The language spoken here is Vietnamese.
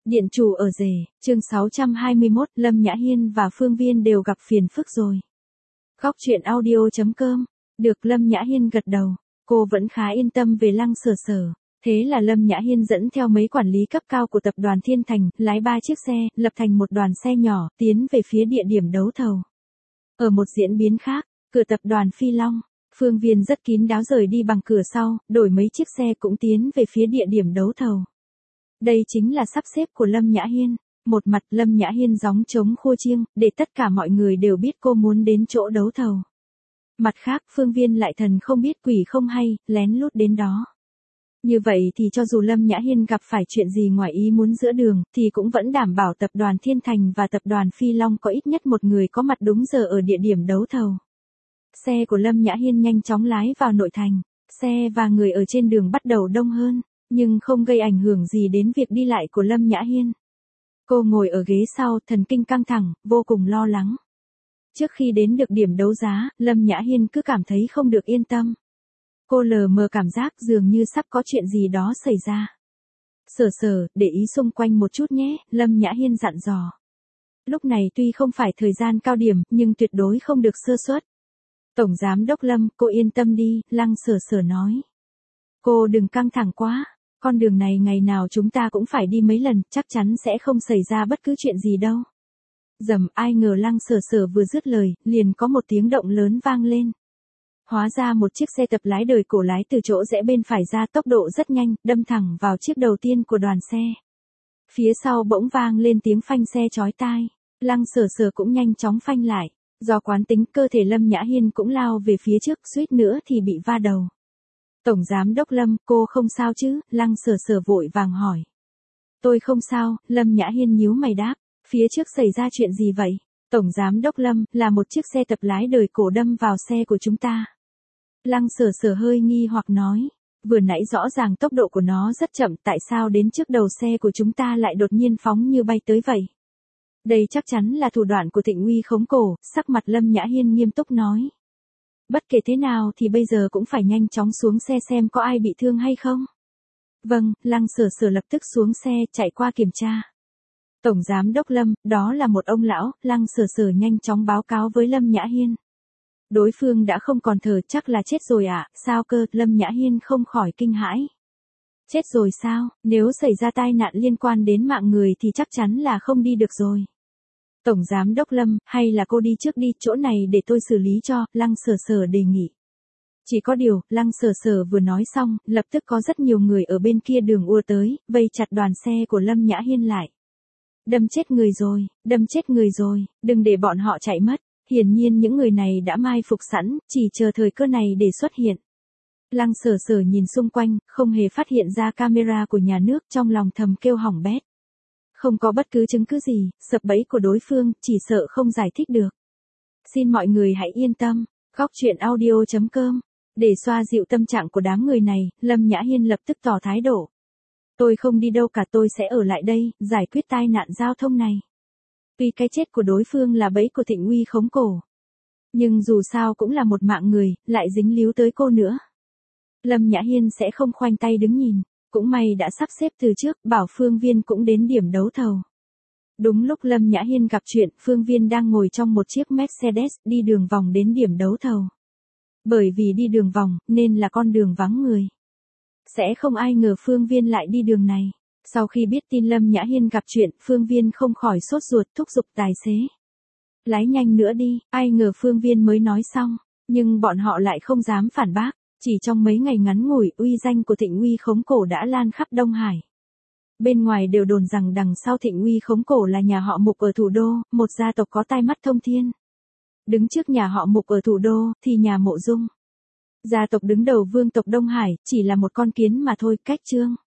Điện chủ ở rể, chương 621, Lâm Nhã Hiên và Phương Viên đều gặp phiền phức rồi. Góc truyện audio.com, được Lâm Nhã Hiên gật đầu, cô vẫn khá yên tâm về Lăng Sở Sở. Thế là Lâm Nhã Hiên dẫn theo mấy quản lý cấp cao của tập đoàn Thiên Thành, lái 3 chiếc xe, lập thành một đoàn xe nhỏ, tiến về phía địa điểm đấu thầu. Ở một diễn biến khác, cửa tập đoàn Phi Long, Phương Viên rất kín đáo rời đi bằng cửa sau, đổi mấy chiếc xe cũng tiến về phía địa điểm đấu thầu. Đây chính là sắp xếp của Lâm Nhã Hiên. Một mặt Lâm Nhã Hiên gióng trống khua chiêng, để tất cả mọi người đều biết cô muốn đến chỗ đấu thầu. Mặt khác Phương Viên lại thần không biết quỷ không hay, lén lút đến đó. Như vậy thì cho dù Lâm Nhã Hiên gặp phải chuyện gì ngoài ý muốn giữa đường, thì cũng vẫn đảm bảo tập đoàn Thiên Thành và tập đoàn Phi Long có ít nhất một người có mặt đúng giờ ở địa điểm đấu thầu. Xe của Lâm Nhã Hiên nhanh chóng lái vào nội thành. Xe và người ở trên đường bắt đầu đông hơn, nhưng không gây ảnh hưởng gì đến việc đi lại của Lâm Nhã Hiên. Cô ngồi ở ghế sau, thần kinh căng thẳng, vô cùng lo lắng. Trước khi đến được điểm đấu giá, Lâm Nhã Hiên cứ cảm thấy không được yên tâm. Cô lờ mờ cảm giác dường như sắp có chuyện gì đó xảy ra. Sở Sở, để ý xung quanh một chút nhé, Lâm Nhã Hiên dặn dò. Lúc này tuy không phải thời gian cao điểm, nhưng tuyệt đối không được sơ suất. Tổng Giám đốc Lâm, cô yên tâm đi, Lăng Sở Sở nói. Cô đừng căng thẳng quá, con đường này ngày nào chúng ta cũng phải đi mấy lần, chắc chắn sẽ không xảy ra bất cứ chuyện gì đâu. Dầm, ai ngờ Lăng Sở Sở vừa dứt lời, liền có một tiếng động lớn vang lên. Hóa ra một chiếc xe tập lái đời cổ lái từ chỗ rẽ bên phải ra, tốc độ rất nhanh, đâm thẳng vào chiếc đầu tiên của đoàn xe. Phía sau bỗng vang lên tiếng phanh xe chói tai, Lăng Sở Sở cũng nhanh chóng phanh lại. Do quán tính, cơ thể Lâm Nhã Hiên cũng lao về phía trước, suýt nữa thì bị va đầu. Tổng Giám đốc Lâm, cô không sao chứ? Lăng Sở Sở vội vàng hỏi. Tôi không sao, Lâm Nhã Hiên nhíu mày đáp. Phía trước xảy ra chuyện gì vậy? Tổng Giám đốc Lâm, là một chiếc xe tập lái đời cổ đâm vào xe của chúng ta. Lăng Sở Sở hơi nghi hoặc nói. Vừa nãy rõ ràng tốc độ của nó rất chậm, tại sao đến trước đầu xe của chúng ta lại đột nhiên phóng như bay tới vậy? Đây chắc chắn là thủ đoạn của Thịnh Uy khống cổ, sắc mặt Lâm Nhã Hiên nghiêm túc nói. Bất kể thế nào thì bây giờ cũng phải nhanh chóng xuống xe xem có ai bị thương hay không. Vâng, Lăng Sở Sở lập tức xuống xe, chạy qua kiểm tra. Tổng Giám đốc Lâm, đó là một ông lão, Lăng Sở Sở nhanh chóng báo cáo với Lâm Nhã Hiên. Đối phương đã không còn thở, chắc là chết rồi ạ, sao cơ? Lâm Nhã Hiên không khỏi kinh hãi. Chết rồi sao? Nếu xảy ra tai nạn liên quan đến mạng người thì chắc chắn là không đi được rồi. Tổng Giám đốc Lâm, hay là cô đi trước đi, chỗ này để tôi xử lý cho, Lăng Sở Sở đề nghị. Chỉ có điều, Lăng Sở Sở vừa nói xong, lập tức có rất nhiều người ở bên kia đường ùa tới, vây chặt đoàn xe của Lâm Nhã Hiên lại. Đâm chết người rồi, đâm chết người rồi, đừng để bọn họ chạy mất. Hiển nhiên những người này đã mai phục sẵn, chỉ chờ thời cơ này để xuất hiện. Lăng Sở Sở nhìn xung quanh, không hề phát hiện ra camera của nhà nước, trong lòng thầm kêu hỏng bét. Không có bất cứ chứng cứ gì, sập bẫy của đối phương, chỉ sợ không giải thích được. Xin mọi người hãy yên tâm, góc truyện audio.com. Để xoa dịu tâm trạng của đám người này, Lâm Nhã Hiên lập tức tỏ thái độ. Tôi không đi đâu cả, tôi sẽ ở lại đây, giải quyết tai nạn giao thông này. Tuy cái chết của đối phương là bẫy của Thịnh Uy khống cổ. Nhưng dù sao cũng là một mạng người, lại dính líu tới cô nữa. Lâm Nhã Hiên sẽ không khoanh tay đứng nhìn. Cũng may đã sắp xếp từ trước, bảo Phương Viên cũng đến điểm đấu thầu. Đúng lúc Lâm Nhã Hiên gặp chuyện, Phương Viên đang ngồi trong một chiếc Mercedes, đi đường vòng đến điểm đấu thầu. Bởi vì đi đường vòng, nên là con đường vắng người. Sẽ không ai ngờ Phương Viên lại đi đường này. Sau khi biết tin Lâm Nhã Hiên gặp chuyện, Phương Viên không khỏi sốt ruột, thúc giục tài xế. Lái nhanh nữa đi, ai ngờ Phương Viên mới nói xong, nhưng bọn họ lại không dám phản bác. Chỉ trong mấy ngày ngắn ngủi, uy danh của Thịnh Uy khống cổ đã lan khắp Đông Hải. Bên ngoài đều đồn rằng đằng sau Thịnh Uy khống cổ là nhà họ Mục ở thủ đô, một gia tộc có tai mắt thông thiên. Đứng trước nhà họ Mục ở thủ đô, thì nhà Mộ Dung. Gia tộc đứng đầu vương tộc Đông Hải, chỉ là một con kiến mà thôi, cách chương.